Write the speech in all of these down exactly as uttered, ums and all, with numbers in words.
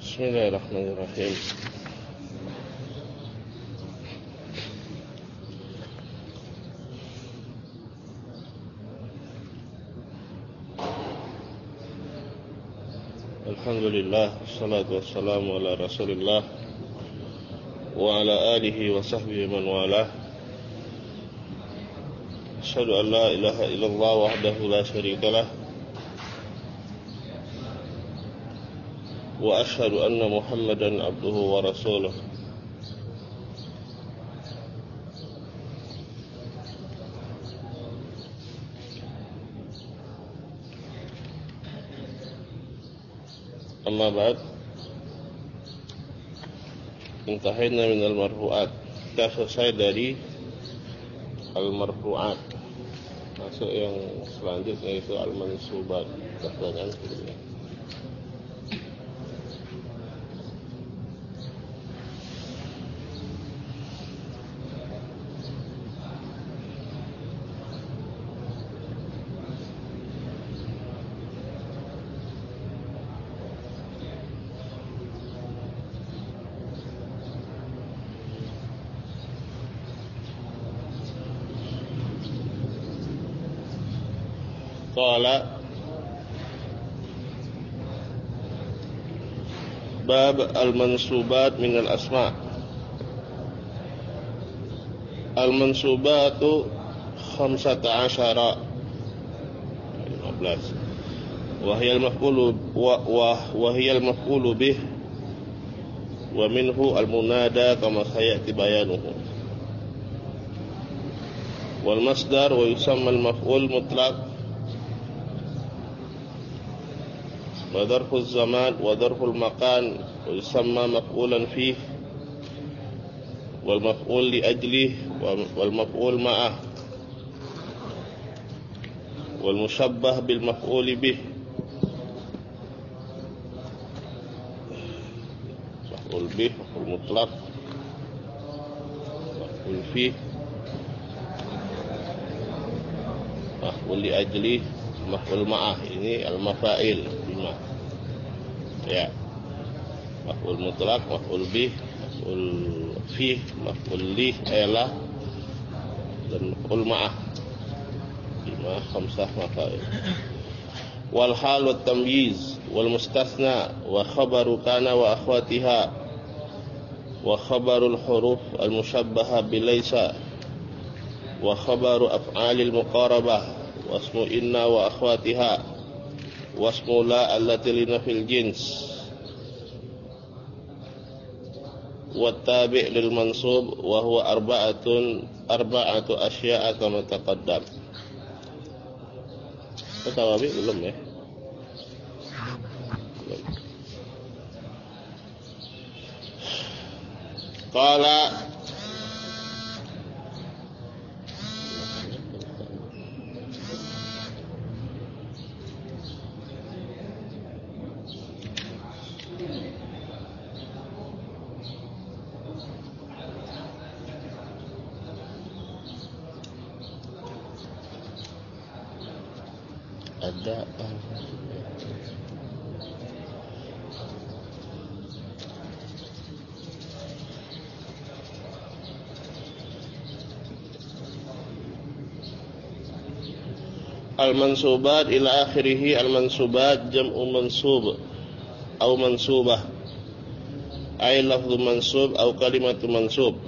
Bismillahirrahmanirrahim. Alhamdulillah, wassalatu wassalamu ala Rasulillah wa ala alihi wa sahbihi man walah. Asyhadu an la ilaha illallah wahdahu la syarikalah wa asyhadu anna Muhammadan abduhu wa rasuluh. Amma ba'd. Intahayna min al-marfu'at. Kita selesai dari al-marfu'at. Masuk yang selanjutnya itu al-mansubat. Pertanyaan kedua. Qala bab al-mansubat min al-asma'. Al-mansubatu khamsata asyara lima belas wa hiya al-maf'ulu wa wa hiya al-maf'ulu bih wa minhu al-munada kama sayati bayanuhu wal masdar wa yusamma al-maf'ul mutlaq wa dharfu zaman wa dharfu al-makan wa yusamma maf'ulan fih wal maf'ul li ajlih wal maf'ul ma'ah wal mushabbah bil maf'ul bih maf'ul bih maf'ul mutlaq maf'ul fih maf'ul li ajlih maf'ul ma'ah. Ini al-mafa'il bima. Ya. Maf'ul mutlaq, maf'ul bih, maf'ul fih, maf'ul li, ela dan maf'ul ma'ah. Bima khamsah mafa'il. Wal hal wat tamyiz wal mustathna wa khabaru kana wa akhwatiha wa khabarul huruf al mushabbaha bi laysa wa khabaru af'alil muqarabah wasmu inna wa akhwatiha wasmu la allati lina fil jins wa tabi' lil mansub wa huwa arba'atun arba'atu asya'a kama taqaddam. Tawabi belum ya? Belum. Qala ada al-mansubat ila akhirih. Al-mansubat jam'u mansub atau mansubah ay lafdhu mansub atau kalimatu mansub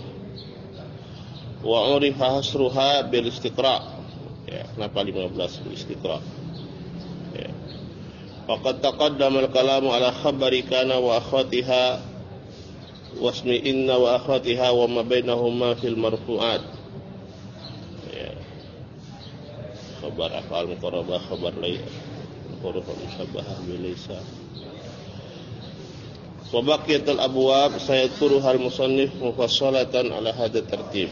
wa urifa hasruha bil istiqra'. Ya, kenapa lima belas bil istiqra'? Ya. Faqad taqaddama al-kalamu ala khabari kana wa akhwatiha wasmi inna wa akhwatiha wa ma bainahuma fil marfu'at. Ya. Khabar af'al muqarrabah, khabar laysa, huruf musyabbahah bi laysa. Wa baqiyatul abwab sayadkuruha al-musannif mufassalatan ala hadha tartib.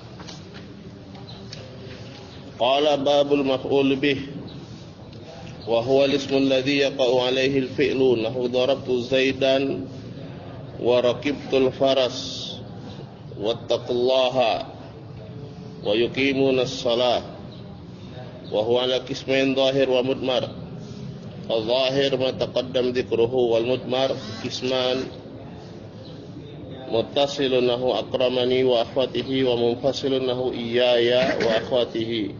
Qala babul maf'ul bih wa huwa al-ismu alladhi yaqa'u alayhi al-fi'lu nahu darabtu zaidan wa raqibtu al-faras wattaqullaha wa yuqimuna as-salah wa huwa ala qismain zahir wa mudmar Al-zahir ma taqaddam dzikruhu wal mudmar qisman muttasilun lahu akramani wa akhwatihi wa munfasilun lahu iyaya wa akhwatihi.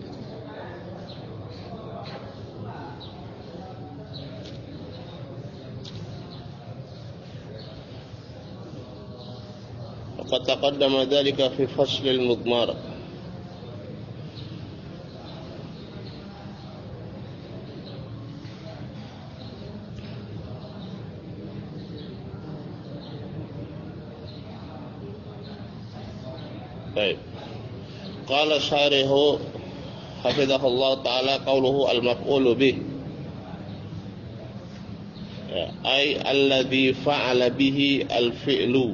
Qad taqaddama dzalika fi fasl al-mudmar. Baik. Qala syarihu hafizahullah ta'ala qawluhu al-maf'ulu bih. Ya, ay alladhi fa'ala bihi al-fi'lu.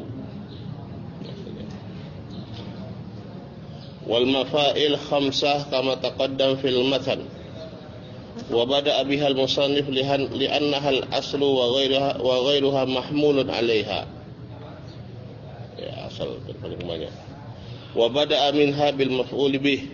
Wal mafa'il khamsah kama taqaddam fil matan. Wa bada'a biha al-musannif li'annaha al-aslu wa ghairuha wa ghairuha mahmulun 'alaiha. Ya, asal paling banyak. Wa bada'a minha bil maf'ul bih.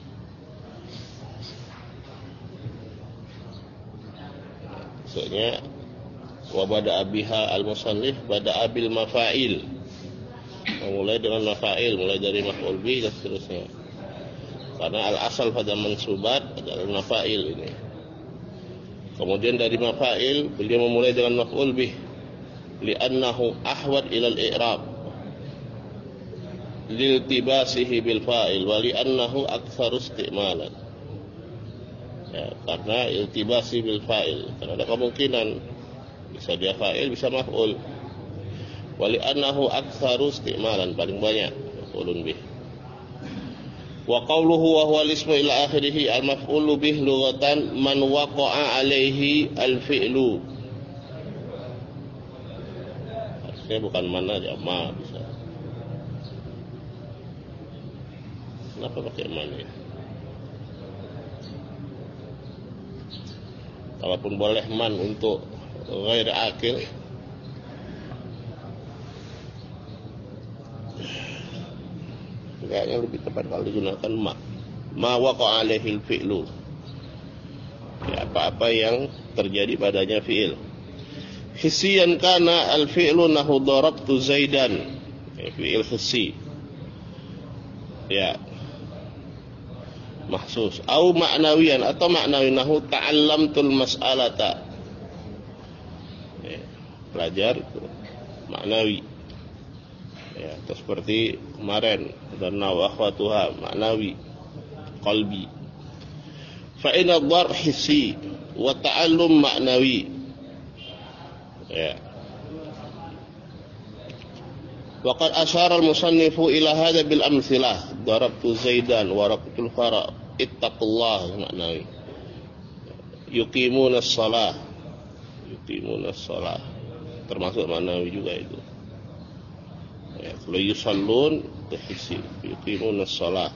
Maksudnya wa bada'a biha al-musannif bada'a bil mafa'il. Mulai dengan mafa'il, mulai dari maf'ul bih dan seterusnya. Karena al-asal pada mansubat adalah mafa'il ini. Kemudian dari mafa'il beliau memulai dengan maf'ul bih li'annahu ahwad ila al-i'rab. Liltibasihi bil fa'il wa li'annahu aktsaru isti'malan. Ya, karena iltibasi bil fa'il, karena ada kemungkinan bisa dia fa'il bisa maf'ul. Wa li'annahu aktsaru isti'malan, paling banyak maf'ulun bih. Wa qawluhu wa huwa al-ismu ila akhirih al-maf'ulu bih lughatan man waqa'a alaihi al-fi'lu. Artinya bukan mana aja, ma bisa. Kenapa pakai man ya? Kalaupun boleh man untuk ghair akil, kayaknya lebih tepat kalau digunakan ma. Ma waqa'a alaihi al-fi'lu. Ya, apa-apa yang terjadi padanya fi'il. Hissiyan kana al-fi'lu nahu darabtu Zaidan. Ya, fi'il hissi. Ya. Mahsus au ma'nawiyan atau ma'nawi nahu ta'allamtul mas'alata. Ya, belajar itu maknawi. Ya, atau seperti kemarin dan wa akhwatuha maknawi qalbi. Fa inna ad-dar hissi wa ta'allum ma'nawi. Ya. Wa qad asyara al-musannifu ila hadha bil amthilah darabtu Zaidan wa raqtul fara ittaqullah maknawi. Yuqimuna as-shalah. Yuqimuna as-shalah termasuk maknawi juga itu. Ya, kalau yusallun hissi, yuqimuna as-shalah.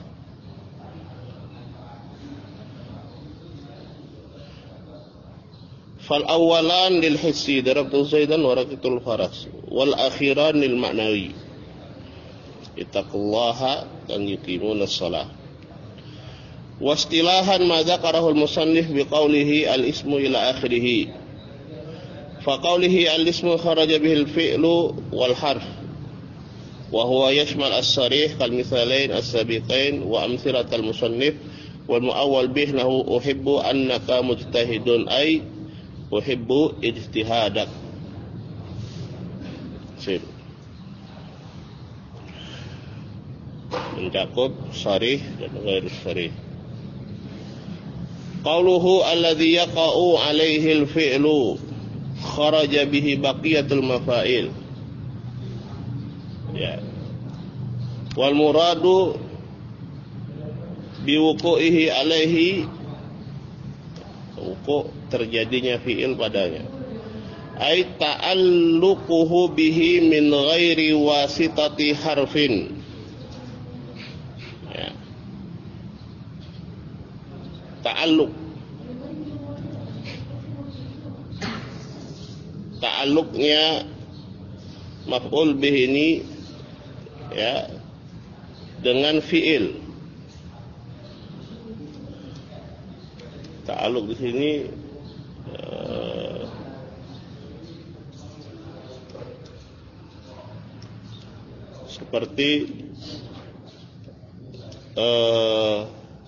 Fal awalan lil hissi darabtu Zaidan wa raqtul faras wal akhiran lil ma'nawi ittaqullaha dan yuqimuna as-shalah. Wastilahan ma dzakarahu al-musannif biqaulihi al-ismu ila akhirih. Fa qaulihi al-ismu kharaja bihi al-fi'lu wal harf wa huwa yashmal as-sarih kal mithalain as-sabiqain wa amthilat al-musannif wal muawwal bih lahu uhibbu annaka mujtahidun ay uhibbu ijtihadak. Sip. Mencakup sarih dan ghair sarih. Qauluhu alladhi yaqa'u alaihi al-fi'lu kharaja bihi baqiyatul mafa'il. Ya. Wal muradu biwuqu'ihi alaihi wuqu' terjadinya fi'il padanya. Ai ta'alluquhu bihi min ghairi wasitati harfin. Ya. Ta'alluq. Ta'alluqnya maf'ul bih ini ya dengan fi'il. Ta'alluq di sini uh, seperti eh,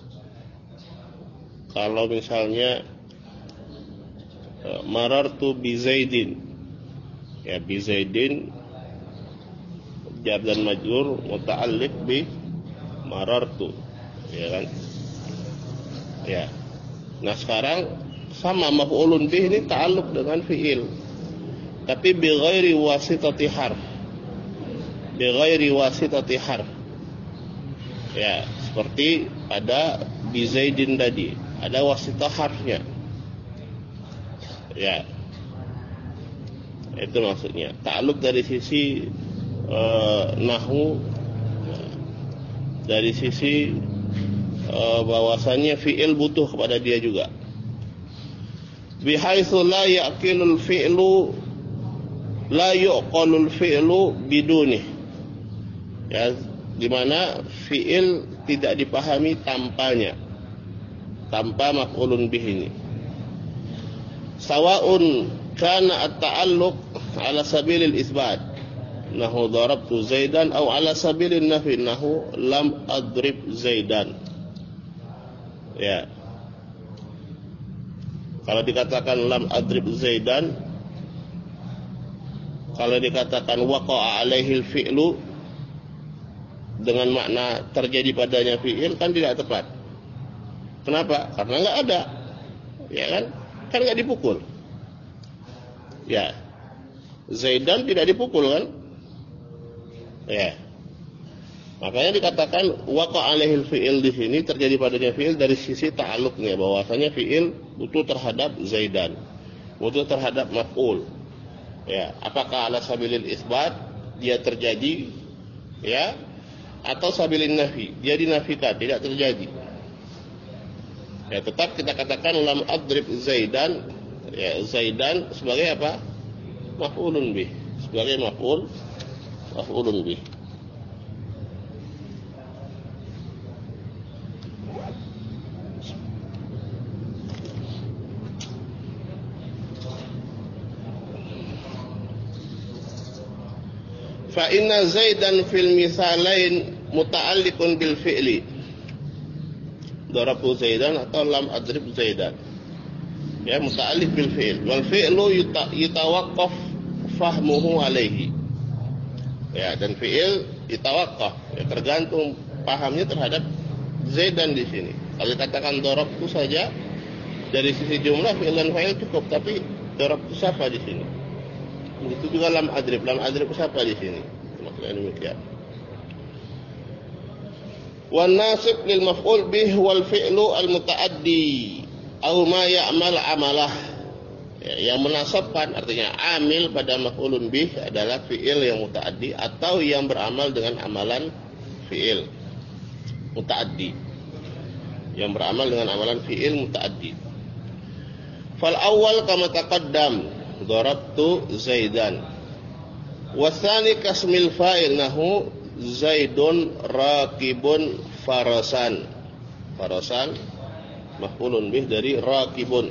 kalau misalnya eh, marartu bi Zaidin, ya bi Zaidin jar dan majrur muta'alliq bi marartu, ya kan? Ya. Nah sekarang sama maf'ulun bih ini ta'alluq dengan fi'il, tapi bi ghairi wasitati harf, bi ghairi wasitati harf. Ya, seperti pada bi Zaidin tadi, ada wasitah harfnya. Ya. Itu maksudnya. Ta'alluq dari sisi uh, nahwu, dari sisi uh, bahwasannya fi'il butuh kepada dia juga. Bihaitsu la yaqilul fi'lu la yuqalul fi'lu biduni. Ya, di mana fi'il tidak dipahami tanpanya, tanpa maf'ulun bih ini. Sawa'un kana at-ta'alluq ala sabilil isbat, nahu darabtu Zaidan, atau ala sabilin nafi, nahu lam adrib Zaidan. Ya. Kalau dikatakan lam adrib Zaidan, kalau dikatakan waqa'a alaihil fi'lu dengan makna terjadi padanya fi'il, kan tidak tepat. Kenapa? Karena enggak ada. Ya kan? Kan enggak dipukul. Ya. Zaidan tidak dipukul kan? Ya. Makanya dikatakan waqa alaihil fi'il di sini, terjadi padanya fi'il dari sisi ta'alluqnya, bahwasanya fi'il butuh terhadap Zaidan, butuh terhadap maf'ul. Ya, apakah ala sabilil isbat dia terjadi, ya, atau sabilin nafi, dia dinafikan, tidak terjadi. Ya, tetap kita katakan lam adrib Zaidan, ya, Zaidan sebagai apa? Maf'ulun bih, sebagai maf'ul, maf'ulun bih. Fa inna Zaidan fil misalain muta'alliqun bil fi'li. Darabtu Zaidan atau lam adrib Zaidan. Ya, muta'alliq bil fi'l. Wal fi'lu yatawaqqaf fahmuhu alaihi. Ya, dan fi'il yatawaqqaf, ya, tergantung pahamnya terhadap Zaidan di sini. Kalau dikatakan darabtu saja, dari sisi jumlah fi'il dan fa'il cukup, tapi darabtu siapa di sini? Begitu juga lam adrib, lam adrib siapa di sini? Maksudnya demikian. Wan nasib lil maf'ul bih wal fi'lu al muta'addi aw ma ya'mal amalah. Ya, yang menasabkan artinya amil pada maf'ulun bih adalah fi'il yang muta'addi atau yang beramal dengan amalan fi'il muta'addi. Yang beramal dengan amalan fi'il muta'addi. Fal awal kama taqaddam, darabtu Zaidan. Wasani kasmil fa'il, nahu Zaidun rakibun farasan. Farasan maf'ulun bih dari rakibun.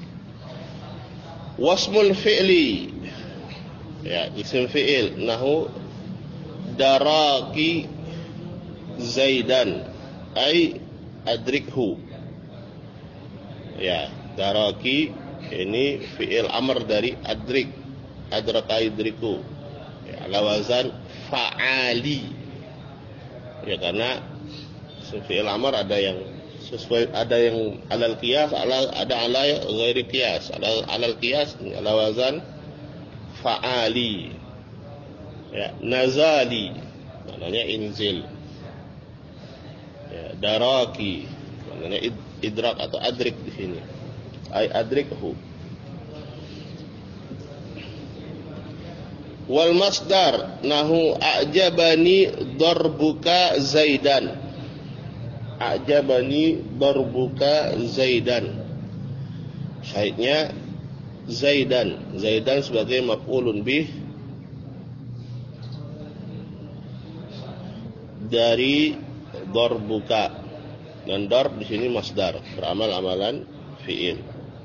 Wasmul fi'li, ya, isim fi'il, nahu daraki Zaidan, ay adrikhu. Ya, daraki ini fi'il amr dari adrik, adraka idriku, ya, ala wazan fa'ali. Ya, karena fi'il amr ada yang sesuai, ada yang alal qiyas, ala, ada ala ghairi qiyas. Ala alal qiyas ala wazan fa'ali. Ya, nazali maknanya inzil. Ya, daraki maknanya id, idrak atau adrik di sini. Ay adrikhu. Wal masdar, nahu a'jabani darbuka Zaidan. A'jabani darbuka Zaidan. Syahidnya Zaidan. Zaidan sebagai maf'ulun bih dari darbuka. Dan darb di sini masdar, beramal amalan fi'il.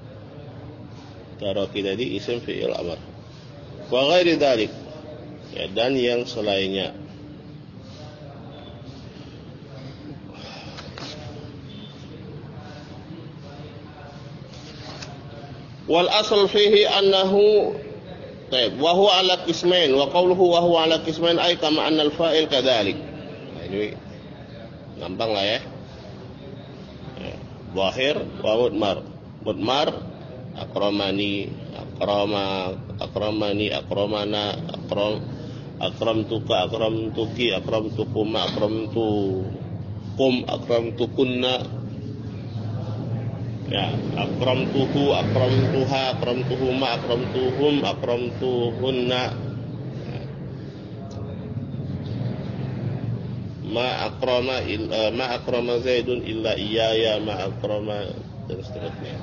Taraki tadi isim fi'il amr. Wa ghairi dzalik, ya, dan yang selainnya. Wal asal fihi annahu taib wa huwa ala qismain wa qawluhu wa huwa ala qismain ay kama anna al fa'il kadzalik. Nah, ini gampang lah ya. Zahir wa mudmar. Mudmar akramani, akrama, akramani, akramana, akram, akramtuka, akramtuki, akramtukuma, akramtukum, akramtukunna. Ya, akramtuhu, akramtuha, akramtuhuma, akramtuhum, akramtuhunna. Ma akrama illa ma akrama Zaidun illa iyaya, ma akrama dan seterusnya.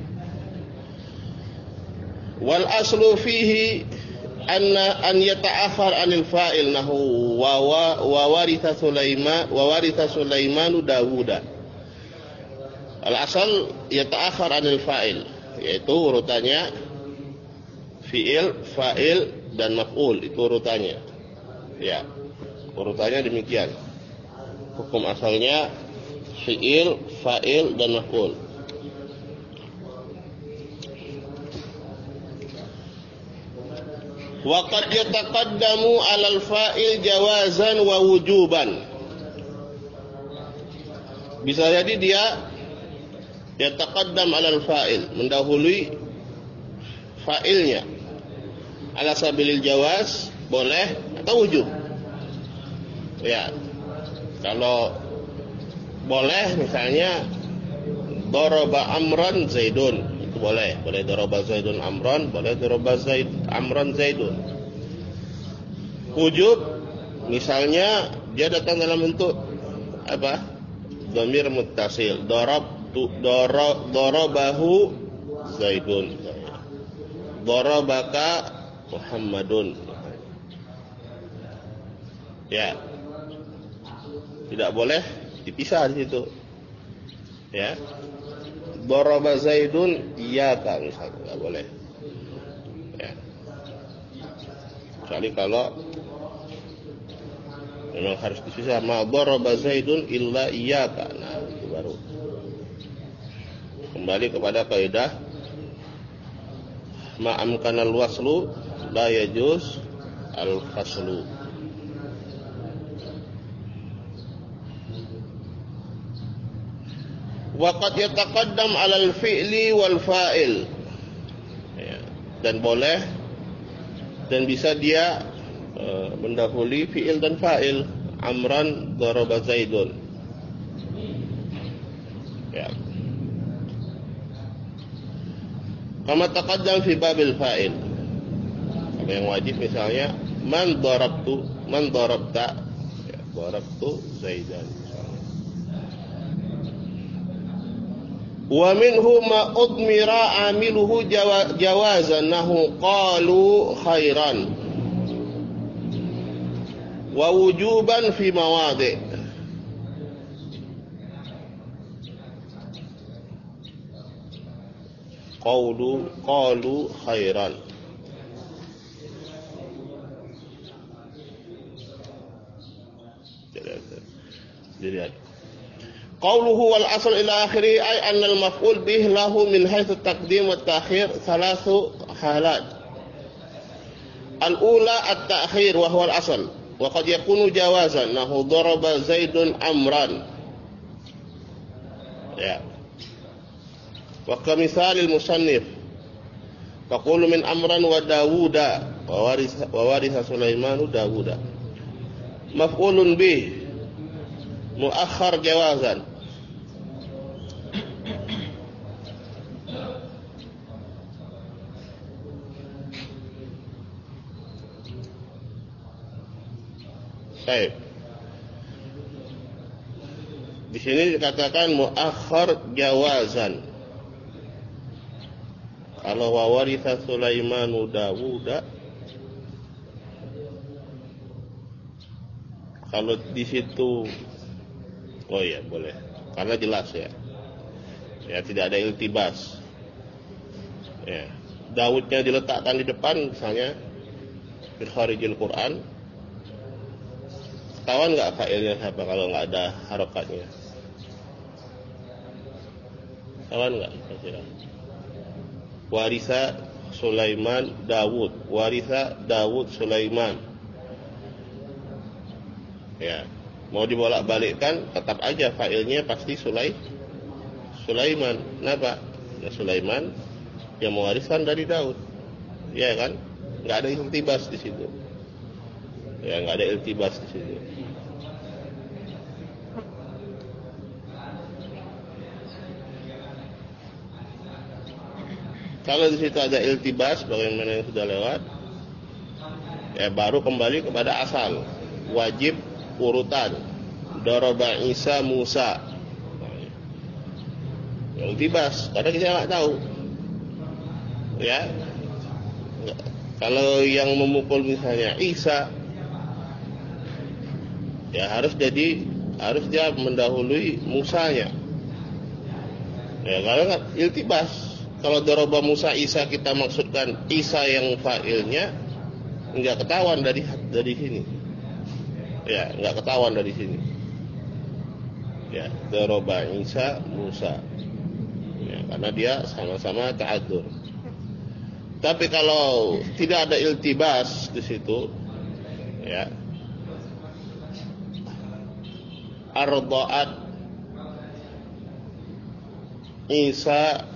Wal aslu fihi anna an yata'akhkhar 'anil fa'il nahu wa wa waritha Sulaiman wa waritha Sulaimanu Dawuda. Al-asal yata'akhkhar 'anil fa'il, yaitu urutannya fi'il, fa'il dan maf'ul, itu urutannya. Ya, urutannya demikian. Hukum asalnya fi'il, fa'il dan maf'ul. Wa qad yataqaddamu 'alal fa'il jawazan wa wujuban. Bisa jadi dia yataqaddam 'alal fa'il, mendahului fa'ilnya. Ala sabilil jawaz, boleh atau wujub. Ya. Kalau boleh misalnya daraba amran zaidun, itu boleh. Boleh daraba zaidun amran, boleh daraba zaid amran zaidun. Wujub misalnya dia datang dalam bentuk apa? Dhamir muttasil. Darab darabahu zaidun, darabaka Muhammadun. Ya, tidak boleh dipisah di situ. Ya, daraba zaidun iyyaka misalnya, tidak boleh. Ya, kecuali kalau memang harus dipisah. Ma daraba zaidun illa iyyaka. Nah, itu baru kembali kepada kaidah ma amkanal waslu la yajuz al faslu. Wa qad yataqaddam 'alal fi'li wal fa'il. Ya, dan boleh dan bisa dia uh, mendahului fi'il dan fa'il. Amran daraba zaidun. Ya. Kama taqaddam fi babil fa'il. Kalau yang wajib misalnya man darabtu, man darabta, ya, darabtu zaidan. Wa minhu ma udmira amiluhu jawazan nahu qalu khairan wa wujuban fi mawadi'. Qalu qalu khairan. Dilihat. Qauluhu wal asl ila akhiri ay anna al maf'ul bih lahu min haythu taqdim wa ta'khir thalathu halat. Al ula at ta'khir wa huwa al asl wa qad yakunu jawazan nahu daraba Zaidun amran. Ya. Wa kamisalil musannif faqulu min amran wa Dawuda wa warisa wa warisa Sulaimanu Dawuda. Maf'ulun bih muakhar jawazan. Baik. Di sini dikatakan muakhar jawazan. Kalau wa waritha Sulaimanu Dawuda, kalau di situ, oh iya boleh, karena jelas ya, ya tidak ada iltibas. Ya, Daudnya diletakkan di depan, misalnya fil kharijil Quran. Ketahuan nggak fa'ilnya siapa kalau nggak ada harokatnya? Ketahuan nggak? Kira-kira warisa Sulaiman Dawud, warisa Dawud Sulaiman. Ya, mau dibolak-balikkan tetap aja fa'ilnya pasti Sulai Sulaiman. Kenapa? Nah, Sulaiman yang mewariskan dari Daud. Ya kan? Enggak ada iltibas di situ. Ya, enggak ada iltibas di situ. Kalau di situ ada iltibas, bagaimana yang sudah lewat, ya baru kembali kepada asal. Wajib urutan. Daraba Isa Musa. Iltibas, karena kita nggak tahu. Ya, kalau yang memukul misalnya Isa, ya harus jadi harus dia mendahului Musanya. Ya, kalau nggak iltibas. Kalau daraba Musa Isa kita maksudkan Isa yang fa'ilnya, enggak ketahuan dari dari sini. Ya, enggak ketahuan dari sini. Ya, daraba Isa Musa. Ya, karena dia sama-sama ta'adzur. Tapi kalau tidak ada iltibas di situ, ya, arda'at Isa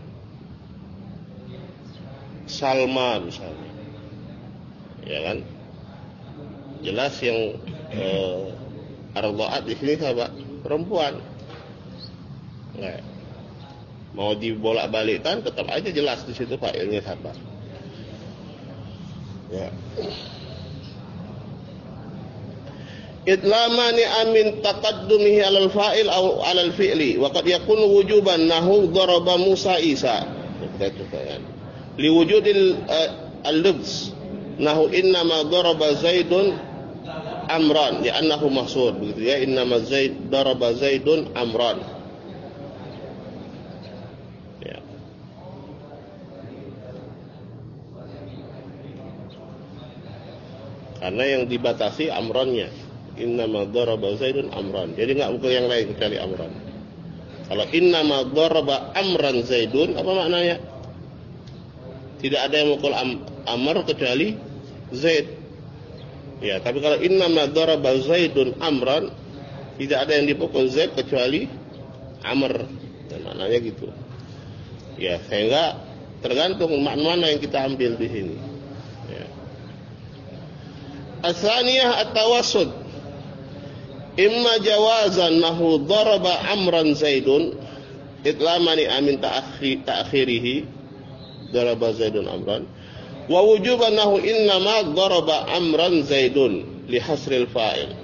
Salma misalnya, ya kan? Jelas yang eh, arda'at di sini siapa? Perempuan. Nah, mau dibolak-balikkan tetap aja jelas di situ fa'ilnya siapa. Ya. Idlamani amin taqaddumihi 'alal fa'il aw 'alal fi'li wa qad yakunu wujuban nahu daraba Musa Isa. Kita coba kan. Liwujudil uh, al-lubs nahu innama daraba Zaidun Amran li'annahu mahsur, begitu ya, innama Zaid daraba Zaidun Amran. Ya. Karena yang dibatasi Amrannya, innama daraba Zaidun Amran. Jadi enggak mungkin yang lain kecuali Amran. Kalau innama daraba Amran Zaidun, apa maknanya? Tidak ada yang mukul am, Amr kecuali Zaid. Ya, tapi kalau innama daraba Zaidun Amran, tidak ada yang dipukul Zaid kecuali Amr. Dan maknanya gitu. Ya, sehingga tergantung makna yang kita ambil di sini. Ya. As-saniyah at-tawassud. Imma jawazan nahu daraba Amran Zaidun itlamani amin ta'akhirihi daraba Zaidun Amran wa wujuban nahu innama daraba Amran Zaidun li hasril fa'il.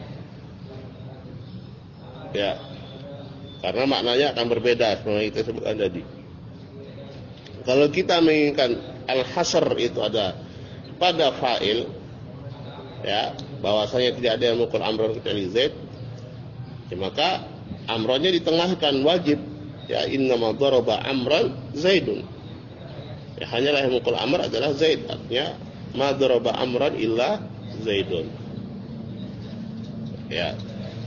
Ya, karena maknanya akan berbeda seperti kita sebutkan tadi. Kalau kita menginginkan al-hasr itu ada pada fa'il, ya, bahwasanya tidak ada yang mukul Amran kecuali Zaid, ya, maka Amrannya ditengahkan wajib, ya, innama daraba Amran Zaidun. Ya, hanyalah yang mukul Amr adalah Zaid. Artinya ma daraba Amran illa Zaidun. Ya.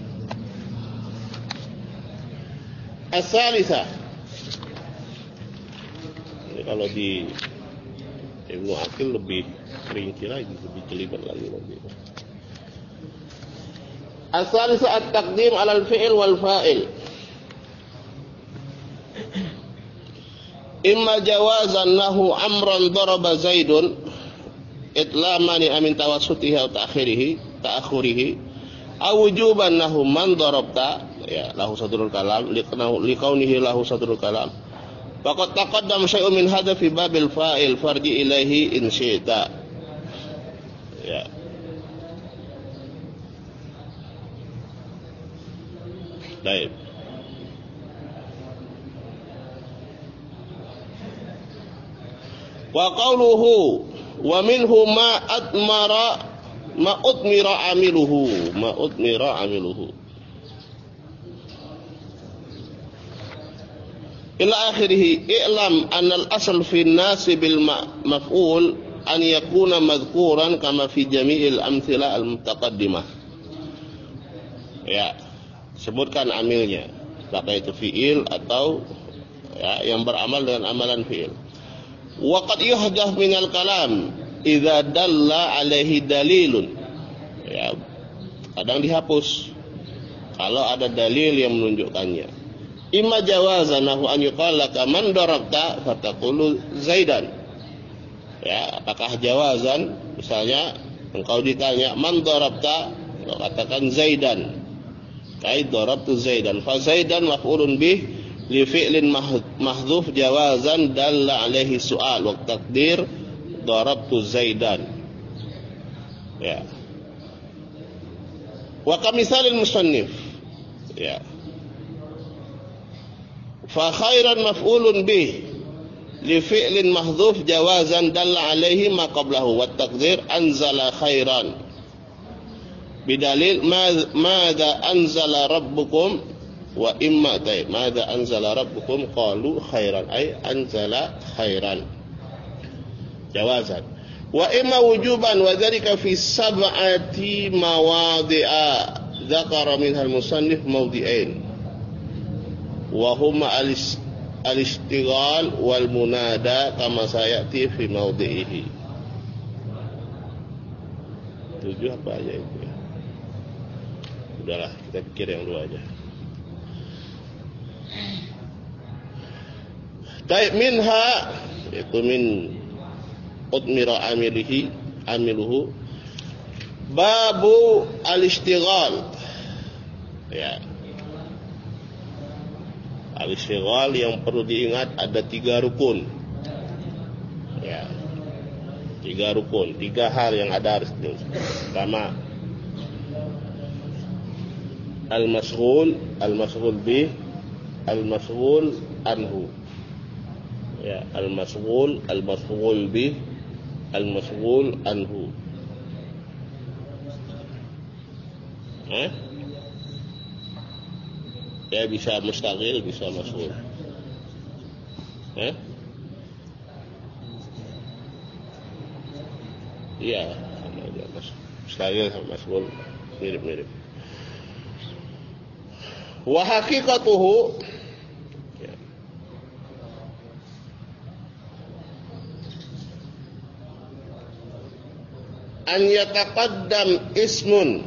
As-salisah. Ini kalau di Ibnu Aqil lebih rinci lagi, lebih jelimet lagi lagi. As-salisah at-taqdim 'ala al-fi'il wal fa'il. Imma jawazan nahu Amran daraba Zaidun itlamani amin tawassutihi atau ta'khirihi ta'akhurihi aw wujuban nahu man darabta, ya, lahu sadrul kalam liqaunihi lahu sadrul kalam faqad taqaddam syai'un min hadha fi babil fa'il farji ilaihi in syi'ta. Ya. Baik. Wa qawluhu wa minhu ma atmara ma utmira amiluhu ma utmira amiluhu ila akhirih. I'lam anna al-asl fi an-nasib al-maf'ul an yakuna madhkuran kama fi jami'il amthila al-mutaqaddimah. Ya, sebutkan amilnya, baik itu fi'il atau, ya, yang beramal dengan amalan fi'il. Wa qad yuhdaf minal kalam idza dalla alaihi dalilun. Ya, kadang dihapus kalau ada dalil yang menunjukkannya. Imma jawazan nahu an yuqala man darabta fataqulu Zaidan. Ya, apakah jawazan misalnya engkau ditanya man darabta, engkau katakan Zaidan. Kai darabtu Zaidan. Fa Zaidan maf'ulun bih li fi'lin mahdhuf jawazan dalla alaihi su'al wa taqdir darabtu Zaidan. Ya. Wa kamisalil musannif. Ya. Fa khairan maf'ulun bih li fi'lin mahdhuf jawazan dalla alaihi ma qablahu wa taqdir anzala khairan bidalil madza anzala rabbukum wa imma tay madza anzala rabbukum qalu khairan ay anzala khairan jawazan wa imma wujuban wa dzalika fi sab'ati mawadhi'a dzakara minha al-musannif mawdi'ain wa huma al-ishtighal wal munada kama sayati fi mawdi'ihi. Tujuh apa aja itu ya? Udahlah, kita pikir yang dua aja. Taib minha itu min udmira amilihi amiluhu babu al-ishtighal. Ya. Al-ishtighal yang perlu diingat ada tiga rukun. Ya. Tiga rukun, tiga hal yang ada harus diingat. Pertama, al-mashghul, al-mashghul bih, al-mashghul anhu. Ya, al-mashghul, al-mashghul bih, al-mashghul anhu. Eh? Ya, bisa mustaqil, bisa mashghul. Eh? Iya, sama aja, mustaqil sama mashghul mirip-mirip. Wa haqiqatuhu ya. An yataqaddam ismun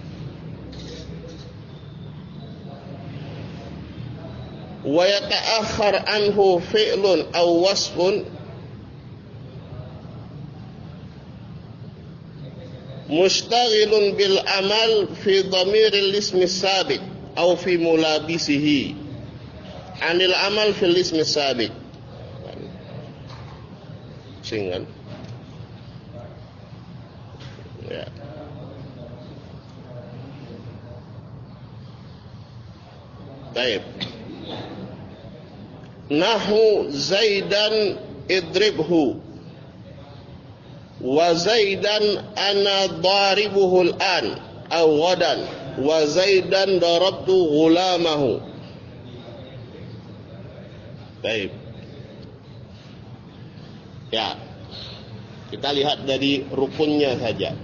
wa yata'akhkhar anhu fi'lun aw wasfun mustaghilun bil amal fi dhamiril ismi sabiq aw fi mulabisihi anil amal fil ismi sabiq. Singan ya. Baik. Nahu Zaidan idribhu wa Zaidan ana daribuhu al-an aw ghadan wa Zaidan darabtu ghulamahu. Baik. Ya. Kita lihat dari rukunnya saja.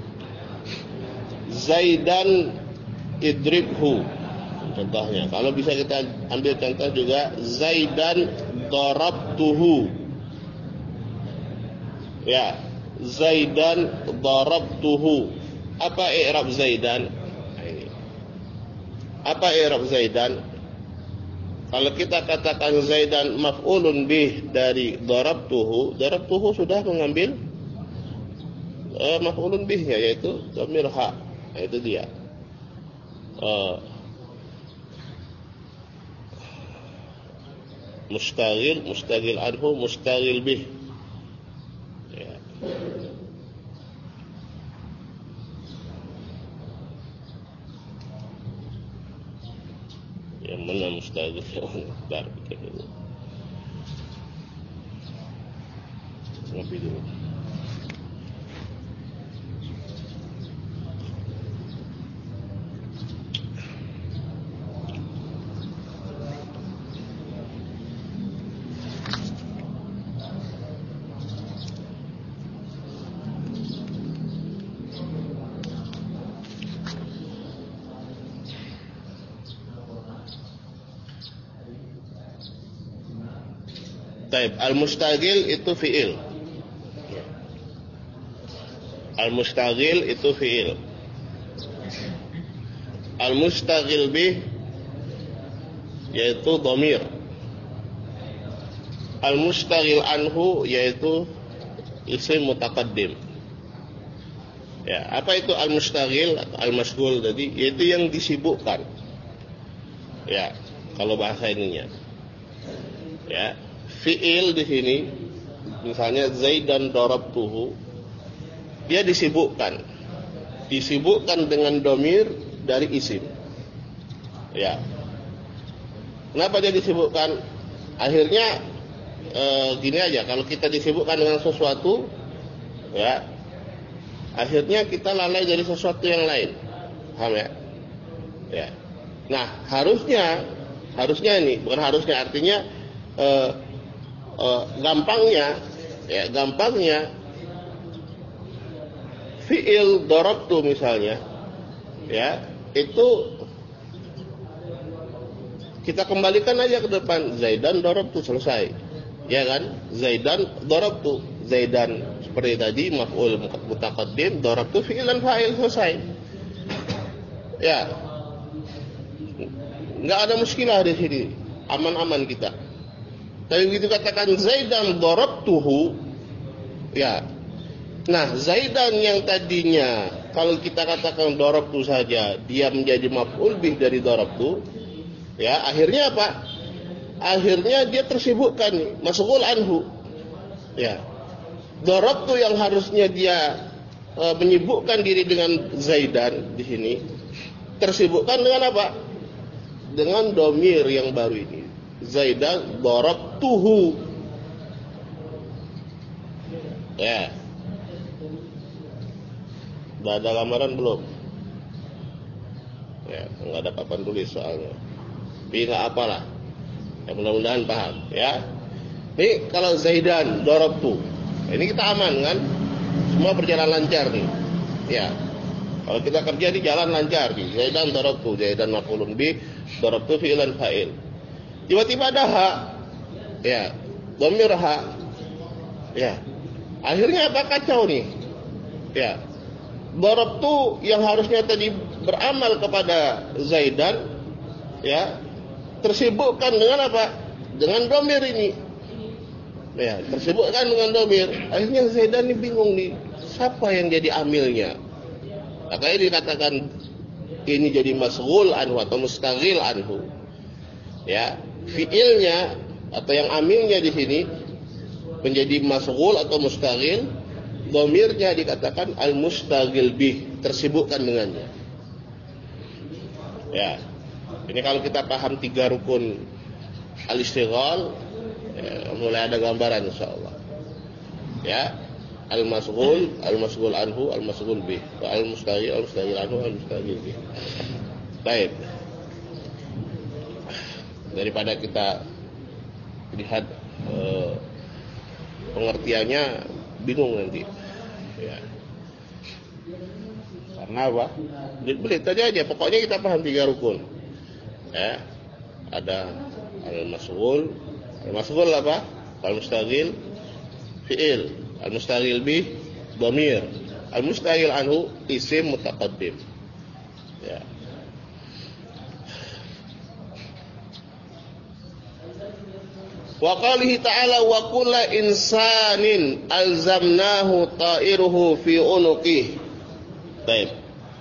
Zaidan idribhu. Contohnya, kalau bisa kita ambil contoh juga Zaidan darabtuhu. Ya, Zaidan darabtuhu. Apa i'rab Zaidan? Apa i'rab Zaidan? Kalau kita katakan Zaidan maf'ulun bih dari darabtuhu, darabtuhu sudah mengambil uh, maf'ulun bihnya, yaitu dhamir ha. Nah, itu dia. Uh, mustaghil, mustaghil anhu, mustaghil bih. Ya. Yang mana mustaghil? Bentar, pikir dulu. Ngopi dulu. Taib, al-mustaghil itu fi'il. Al-mustaghil itu fi'il. Al-mustaghil bih yaitu dhamir. Al-mustaghil anhu yaitu isim mutaqaddim. Ya, apa itu al-mustaghil atau al-mashghul tadi? Yaitu yang disibukkan. Ya, kalau bahasa ininya. Ya, fi'il di sini misalnya Zaidan darabtuhu, dia disibukkan. Disibukkan dengan dhamir dari isim. Ya. Kenapa dia disibukkan? Akhirnya e, gini aja, kalau kita disibukkan dengan sesuatu, ya, akhirnya kita lalai dari sesuatu yang lain. Paham ya? Ya. Nah, harusnya harusnya ini, bukan harusnya, artinya e, e, gampangnya ya, gampangnya fi'il darabtu misalnya, ya, itu kita kembalikan aja ke depan, Zaidan darabtu, selesai. Ya kan? Zaidan darabtu, Zaidan seperti tadi maf'ul mutaqaddim, darabtu fi'il dan fa'il, selesai. Ya. Enggak ada muskilah di sini. Aman-aman kita. Tapi begitu katakan Zaidan darabtuhu, ya. Nah, Zaidan yang tadinya kalau kita katakan darabtu saja, dia menjadi maf'ul bih dari darabtu, ya, akhirnya apa? Akhirnya dia tersibukkan nih, mashghul anhu. Ya. Darabtu yang harusnya dia e, menyibukkan diri dengan Zaidan di sini, tersibukkan dengan apa? Dengan dhamir yang baru ini. Zaidan darabtuhu. Ya. Sudah ada gambaran belum? Ya, enggak ada papan tulis soalnya. Tapi enggak apalah. Ya, mudah-mudahan paham, ya. Ini kalau Zaidan darabtu. Ini kita aman kan? Semua berjalan lancar nih. Ya. Kalau kita kerja di jalan lancar nih. Zaidan darabtu, Zaidan maf'ulun bih, darabtu fi'lan fa'il. Tiba-tiba ada ha. Ya. Dhamir ha. Ya. Akhirnya apa, kacau nih? Ya. Darabtu yang harusnya tadi beramal kepada Zaidan, ya, tersibukkan dengan apa? Dengan dhamir ini. Ya, tersibukkan dengan dhamir. Akhirnya Zaidan ini bingung nih, siapa yang jadi amilnya? Makanya dikatakan ini jadi mashghul anhu atau mustaghil anhu. Ya, fiilnya atau yang amilnya di sini menjadi mashghul atau mustaghil. Dhamirnya dikatakan al-mustaghil bih, tersibukkan dengannya. Ya. Ini kalau kita paham tiga rukun al-istighal, ya, mulai ada gambaran insyaallah. Ya. Al-mashghul, al-mashghul anhu, al-mashghul bih, wa al-mustaghil, al-mustaghil anhu, al-mustaghil bih. Baik. Daripada kita lihat eh, pengertiannya bingung nanti, ya. Karena apa? Beli saja aja. Pokoknya kita paham tiga rukun. Ya, ada al-mashghul, al-mashghul apa? Al-mustaghil, fi'il, al-mustaghil bih, dhamir, al-mustaghil anhu, isim mutaqaddim. Ya. Wa qalihi ta'ala wa kullu insanin alzamnahu ta'iruhu fi unuqihi. Baik.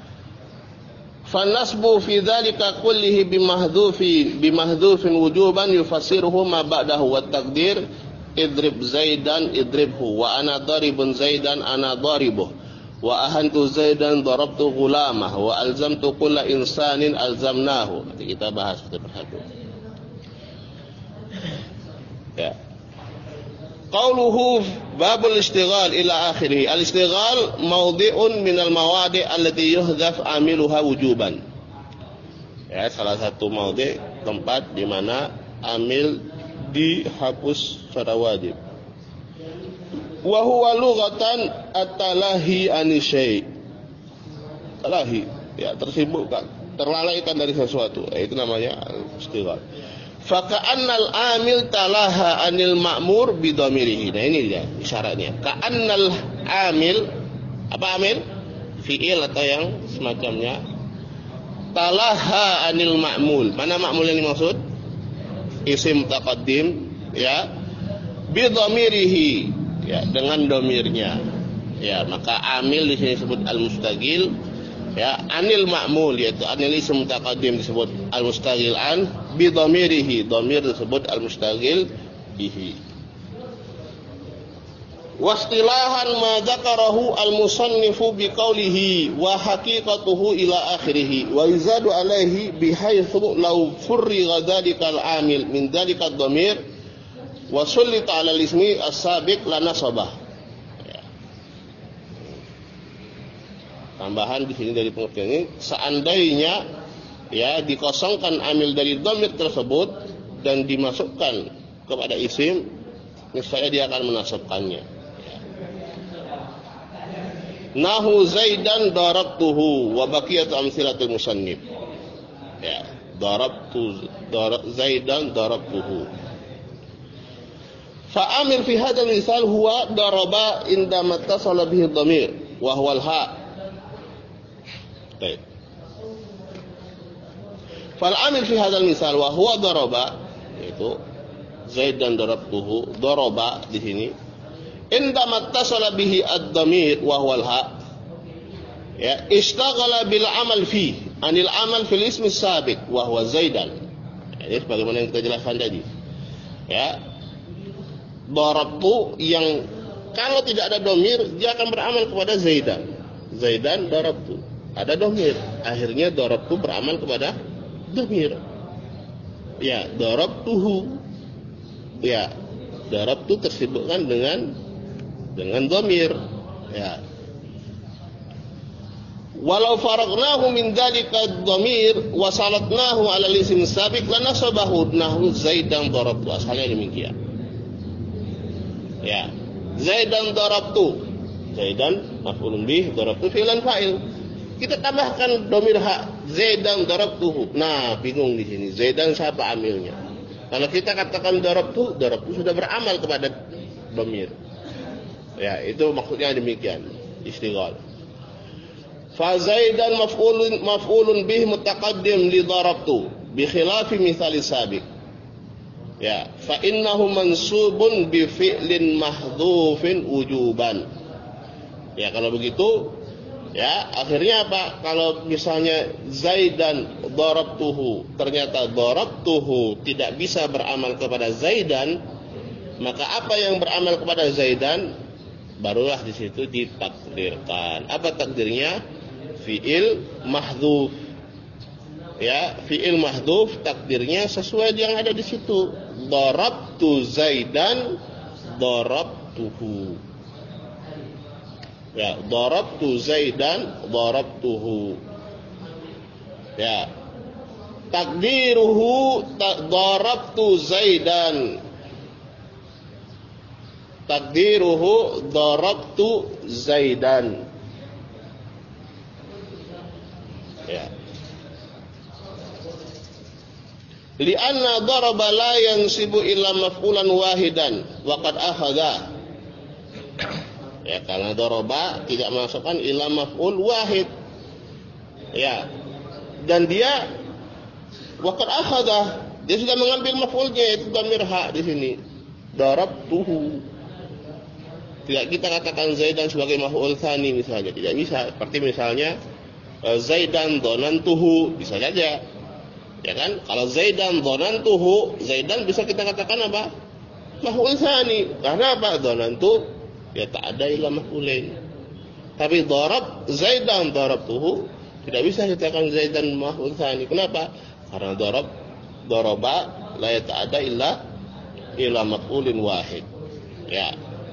Fanasbu fi dzalika kullihi bimahdhufi bimahdhufin wujuban yufassiruhu ma ba'dahu wa taqdir idrib Zaidan idribhu wa ana daribun Zaidan ana daribuh wa ahantu Zaidan darabtu ghulamah wa alzamtu kullu insanin alzamnahu. Nanti kita bahas satu persatu. Ya. Qauluhu babul istighal ila akhirih. Al-istighal mawdi'un minal mawadi' allati yuhdhaf amiluha wujuban. Ya, salah satu mawdi' tempat di mana amil dihapus secara wajib. Wa huwa lughatan at-talahi ani syai'. Talahi, ya, tersibukkan, terlalaikan dari sesuatu. Ya, itu namanya al-istighal. Faka'annal amil talaha anil ma'mur bidhamirihi. Nah ini dia isyaratnya. Ka'annal amil, apa amil? Fi'il atau yang semacamnya. Talaha anil ma'mul. Mana ma'mul yang dimaksud? Isim taqaddim, ya. Bidhamirihi, ya, dengan domirnya. Ya, maka amil di sini disebut al-mustaqil. Ya, anil ma'mul yaitu anil isim mutaqaddim disebut al-mustaqil an, bi dhamirihi dhamir disebut al-mustaqil bihi. Wastilahan ma dzakarahu al-musannifu bi qawlihi wa haqiqatuhu ila akhirih wa yuzadu alaihi bihaitsu law furriga dzalikal amil min dzalikad dhamir wa sullita 'ala al-ismi as-sabiq la nasabah. Tambahan di sini dari pengertian ini, seandainya ya dikosongkan amil dari dhamir tersebut dan dimasukkan kepada isim, niscaya dia akan menasabkannya. Ya. Nahu Zaidan darabtuhu wa baqiyatu amsilatul musannif. Ya, darabtu darab Zaidan darabtuhu. Fa amil fi hadzal misal huwa daraba indama tasala bihi dhamir wa huwa al-ha. Baik. Fal amil fi hadzal misal wa huwa daraba, yaitu Zaid dan darabtuhu, daraba di sini indama tasala bihi ad-dhamir wa huwa al-ha, ya, ishtaghala bil amal fi anil amal fil ismi sabiq wa huwa Zaidan. Ini sebagaimana yang kita jelaskan tadi. Ya. Darabtu yang kalau tidak ada dhamir dia akan beramal kepada Zaidan. Zaidan darabtu. Ada dhamir, akhirnya darabtu beramal kepada dhamir. Ya, darabtuhu. Ya, darabtu tersibukkan dengan dengan dhamir. Ya. Walau faragnahu min dzalika dhamir wa salatnahu 'ala al-ism sabiq lanasabahu nahu Zaidan darabtu. Asalnya demikian. Ya, Zaidan darabtu. Zaidan maf'ulun bih, darabtu fi'lan fa'il. Kita tambahkan dhamir ha, Zaidan darabtuhu. Nah, bingung di sini. Zaidan siapa amilnya? Kalau kita katakan darabtu, darabtu sudah beramal kepada dhamir. Ya, itu maksudnya demikian. Istighal. Fa Zaidan maf'ulun maf'ulun bih mutaqaddim li darabtu bi khilafi mithali sabiq. Ya, fa innahu mansubun bi fi'lin mahdhufin wujuban. Ya, kalau begitu, ya, akhirnya apa? Kalau misalnya Zaidan darabtuhu, ternyata darabtuhu tidak bisa beramal kepada Zaidan, maka apa yang beramal kepada Zaidan barulah di situ ditakdirkan. Apa takdirnya? Fi'il mahdhuf. Ya, fi'il mahdhuf takdirnya sesuai yang ada di situ. Darabtu Zaidan darabtuhu. Ya, darabtu Zaidan darabtuhu. Ya. Takdiruhu darabtu Zaidan. Takdiruhu darabtu Zaidan. Ya. Li'anna daraba la yansibu illa maf'ulan wahidan wa qad akhadha. Ya, karena daraba tidak memasukkan illa maf'ul wahid. Ya. Dan dia wa qad akhadha, dia sudah mengambil maf'ulnya yaitu dhamir ha di sini. Darabtuhu. Tidak kita katakan Zaidan sebagai maf'ul tsani misalnya, tidak bisa. Seperti misalnya Zaidan dhanantuhu, bisa saja. Ya kan? Kalau Zaidan dhanantuhu, Zaidan bisa kita katakan apa? Maf'ul tsani. Karena apa? Dhanantu ya tak ada illa maf'ulain. Tapi darab Zaidan darabtuhu tidak bisa kita katakan Zaidan maf'ul tsani. Kenapa? Karena darab daraba la yata'adda illa illa maf'ulin wahid. Ya.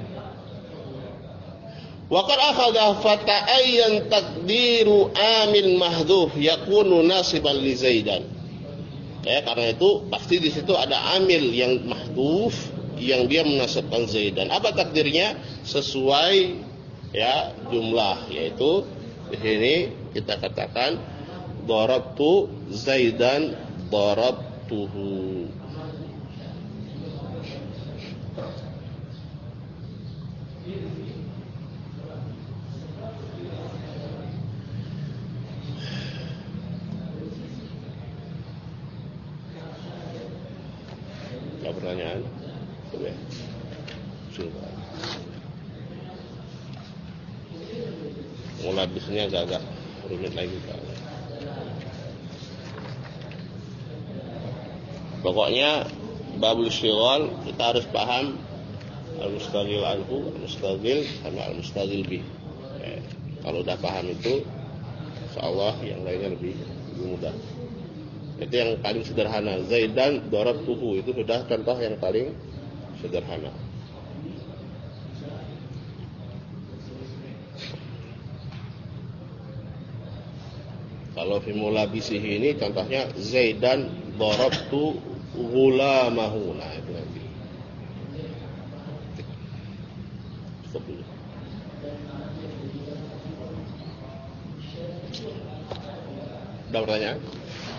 Wa qad akhadha fata'ayyan taqdiru amil mahdhuf yakunu nasiban li Zaidan. Ya, karena itu pasti di situ ada amil yang mahdhuf yang dia menasabkan Zaidan. Apa takdirnya? Sesuai ya jumlah, yaitu di sini kita katakan darabtu Zaidan darabtuhu. pertanyaan? Coba. Silakan. Mulabisnya agak-agak rumit lagi Pak. Pokoknya babul syighal kita harus paham al-mustaghil anhu, al-mustaghil sama al-mustaghil bih. Ya, kalau udah paham itu, insyaallah yang lainnya lebih, lebih mudah. Itu yang paling sederhana. Zaidan darabtuhu itu sudah contoh yang paling sederhana. Kalau fi mulabisihi ini contohnya Zaidan darabtu ghulamahu. Nah, itu nanti. Stop dulu. Ada pertanyaan?